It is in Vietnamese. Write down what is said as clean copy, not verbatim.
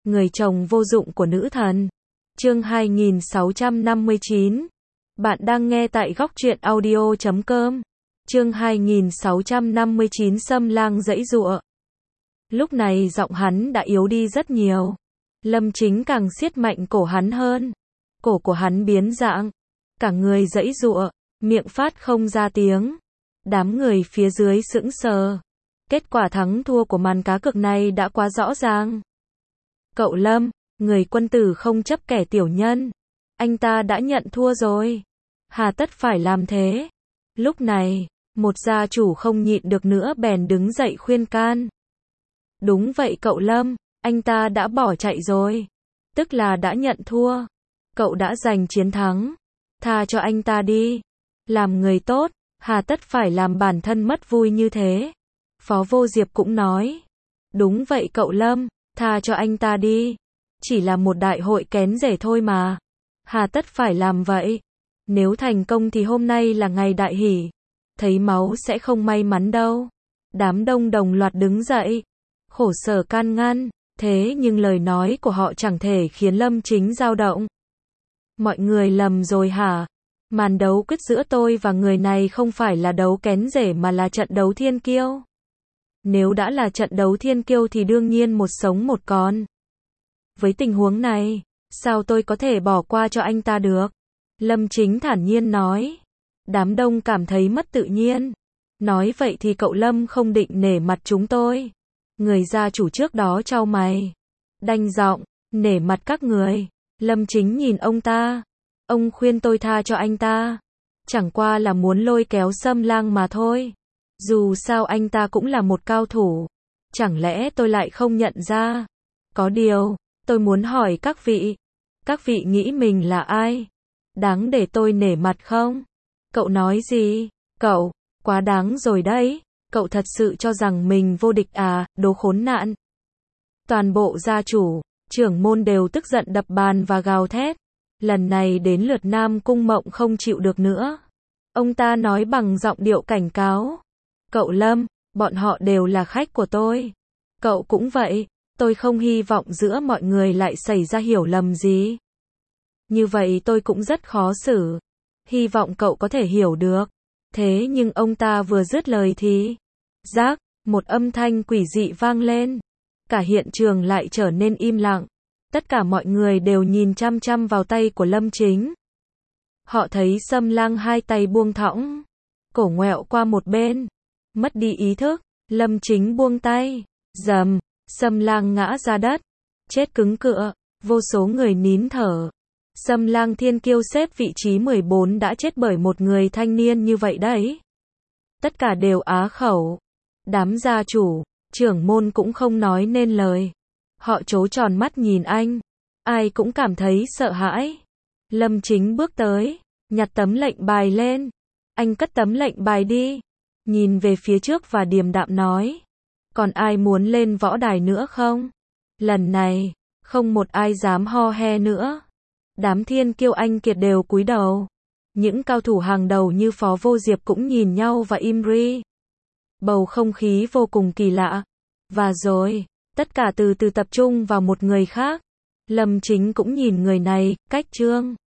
người chồng vô dụng của nữ thần. Chương 2659. Bạn đang nghe tại góc truyện audio.com. Chương 2659 Xâm Lang giãy giụa. Lúc này giọng hắn đã yếu đi rất nhiều. Lâm Chính càng siết mạnh cổ hắn hơn. Cổ của hắn biến dạng. Cả người giãy giụa, miệng phát không ra tiếng. Đám người phía dưới sững sờ. Kết quả thắng thua của màn cá cược này đã quá rõ ràng. Cậu Lâm, người quân tử không chấp kẻ tiểu nhân. Anh ta đã nhận thua rồi. Hà tất phải làm thế. Lúc này, một gia chủ không nhịn được nữa bèn đứng dậy khuyên can. Đúng vậy cậu Lâm, anh ta đã bỏ chạy rồi. Tức là đã nhận thua. Cậu đã giành chiến thắng. Tha cho anh ta đi. Làm người tốt, hà tất phải làm bản thân mất vui như thế. Phó Vô Diệp cũng nói. Đúng vậy cậu Lâm, tha cho anh ta đi. Chỉ là một đại hội kén rể thôi mà. Hà tất phải làm vậy. Nếu thành công thì hôm nay là ngày đại hỷ. Thấy máu sẽ không may mắn đâu. Đám đông đồng loạt đứng dậy. Khổ sở can ngăn. Thế nhưng lời nói của họ chẳng thể khiến Lâm Chính dao động. Mọi người lầm rồi hả? Màn đấu quyết giữa tôi và người này không phải là đấu kén rể mà là trận đấu thiên kiêu. Nếu đã là trận đấu thiên kiêu thì đương nhiên một sống một còn. Với tình huống này, sao tôi có thể bỏ qua cho anh ta được? Lâm Chính thản nhiên nói. Đám đông cảm thấy mất tự nhiên. Nói vậy thì cậu Lâm không định nể mặt chúng tôi. Người gia chủ trước đó chau mày. Đanh giọng, nể mặt các người. Lâm Chính nhìn ông ta. Ông khuyên tôi tha cho anh ta. Chẳng qua là muốn lôi kéo Xâm Lang mà thôi. Dù sao anh ta cũng là một cao thủ. Chẳng lẽ tôi lại không nhận ra? Có điều, tôi muốn hỏi các vị. Các vị nghĩ mình là ai? Đáng để tôi nể mặt không? Cậu nói gì? Cậu, quá đáng rồi đấy. Cậu thật sự cho rằng mình vô địch à, đồ khốn nạn. Toàn bộ gia chủ, trưởng môn đều tức giận đập bàn và gào thét. Lần này đến lượt Nam Cung Mộng không chịu được nữa. Ông ta nói bằng giọng điệu cảnh cáo. Cậu Lâm, bọn họ đều là khách của tôi. Cậu cũng vậy, tôi không hy vọng giữa mọi người lại xảy ra hiểu lầm gì. Như vậy tôi cũng rất khó xử. Hy vọng cậu có thể hiểu được. Thế nhưng ông ta vừa dứt lời thì rác, một âm thanh quỷ dị vang lên. Cả hiện trường lại trở nên im lặng. Tất cả mọi người đều nhìn chăm chăm vào tay của Lâm Chính. Họ thấy Xâm Lang hai tay buông thõng, cổ ngoẹo qua một bên, mất đi ý thức. Lâm Chính buông tay, rầm, Xâm Lang ngã ra đất, chết cứng cựa. Vô số người nín thở. Xâm Lang thiên kiêu xếp vị trí 14 đã chết bởi một người thanh niên như vậy đấy. Tất cả đều á khẩu. Đám gia chủ, trưởng môn cũng không nói nên lời. Họ trố tròn mắt nhìn anh. Ai cũng cảm thấy sợ hãi. Lâm Chính bước tới, nhặt tấm lệnh bài lên. Anh cất tấm lệnh bài đi. Nhìn về phía trước và điềm đạm nói. Còn ai muốn lên võ đài nữa không? Lần này, không một ai dám ho he nữa. Đám thiên kiêu anh kiệt đều cúi đầu. Những cao thủ hàng đầu như Phó Vô Diệp cũng nhìn nhau và im ri. Bầu không khí vô cùng kỳ lạ. Và rồi, tất cả từ từ tập trung vào một người khác. Lâm Chính cũng nhìn người này, Cách Trương.